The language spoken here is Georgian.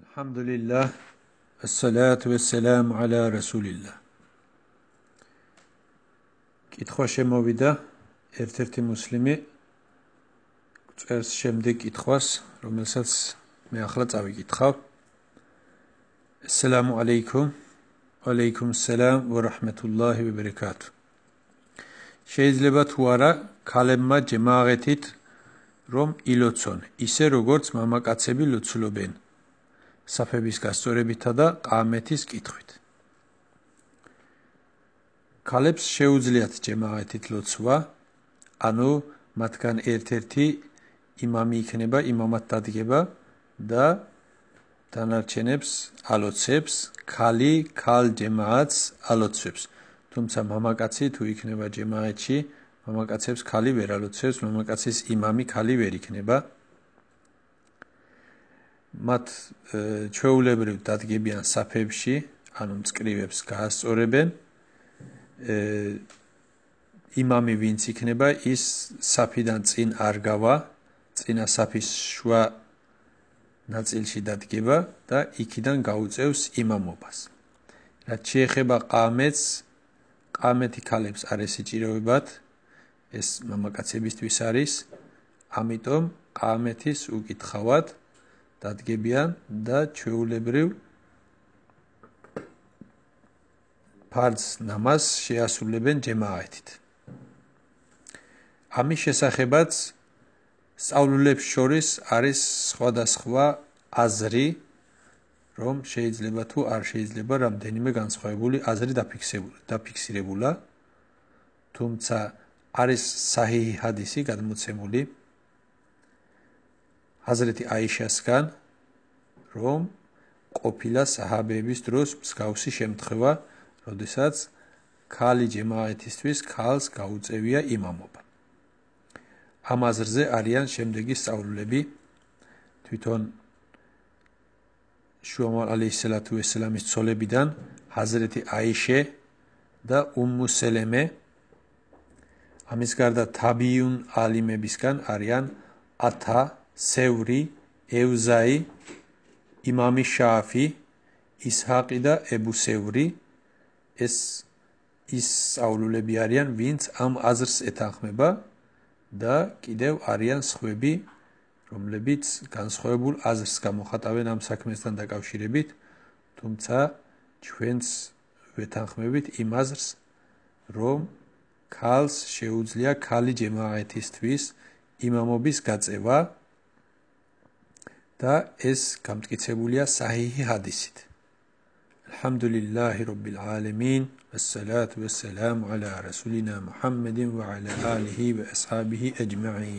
Alhamdulillah, assalatu wassalamu ala rasulillah. კითხვა შემოვიდა ერთ-ერთი მუსლიმი წერს შემდეგ კითხვას, რომელსაც მე ახლა წავიკითხავ. Assalamu alaykum. Wa alaykum assalam wa rahmatullahi wa barakatuh. შეიძლება თუ არა ქალებმა ჯემაღეთით რომ ილოცონ, ისე როგორც მამაკაცები ლოცულობენ, საფების გასწორებითა და ყამეთის კითხვით. ქალებს შეუძლიათ ჯემაღეთით ლოცვა, ანუ მათგან ერთ-ერთი იმამი იქნება, იმამად დადგება და დანარჩენებს ალოცებს, ქალი ქალ ჯემაღათს ალოცებს. თუმცა მამაკაცი თუ იქნება ჯემაღეთში, მამაკაცებს ქალი ვერ ალოცებს, მამაკაცის იმამი ქალი ვერ იქნება. მათ ჩვეულებრივ დადგებიან საფებში, ანუ მწკრივებს გაასწორებენ. იმამი ვინც იქნება, ის საფიდან წინ არ გავა, წინა საფის შუა ნაწილში დადგება და იქიდან გაუწევს იმამობას. რაც შეეხება ყამეთს, ყამეთი ქალებს არ ესიჭიროებათ, ეს მამაკაცებისთვის არის, ამიტომ ყამეთის უკითხავად დადგებიან და ჩვეულებრივ ფარდ ნამაზს შეასრულებენ ჯემაღეთით. ამის შესახებაც სწავლულებს შორის არის სხვადასხვა აზრი, რომ შეიძლება თუ არ შეიძლება რამდენიმე განსხვავებული აზრი დაფიქსირებულა, თუმცა არის საჰიჰი ჰადისი გადმოცემული ჰაზრეთი აიშასგან, რომ ყოფილა საჰაბეების დროს მსგავსი შემთხვევა, როდესაც ქალი ჯემაღეთისთვის ქალს გაუწევია იმამობა. ამ აზრზე არიან შემდეგი სწავლულები, თვითონ შუამალ ალეისალათუ ვესალამის ცოლებიდან ჰაზრეთი აიშე და უმმუ სელემე, ამის გარდა თაბიუნ ალიმებისგან არიან աթა, სევრი, ევზაი, იმამი შაფი, ისჰაყი და ებუ სევრი. ეს ის სწავლულები არიან, ვინც ამ აზრს ეთანხმება და კიდევ არიან სხვები, რომლებიც განსხვავებულ აზრს გამოხატავენ ამ საქმესთან დაკავშირებით, თუმცა ჩვენც ვეთანხმებით იმ აზრს, რომ ქალს შეუძლია ქალი ჯემაღეთისთვის იმამობის გაწევა და ეს გამტკიცებულია საჰიჰი ჰადისით. Alhamdulillahi Rabbil Alamin, wassalatu wassalamu ala rasulina Muhammadin wa ala alihi wa ashabihi ajma'in.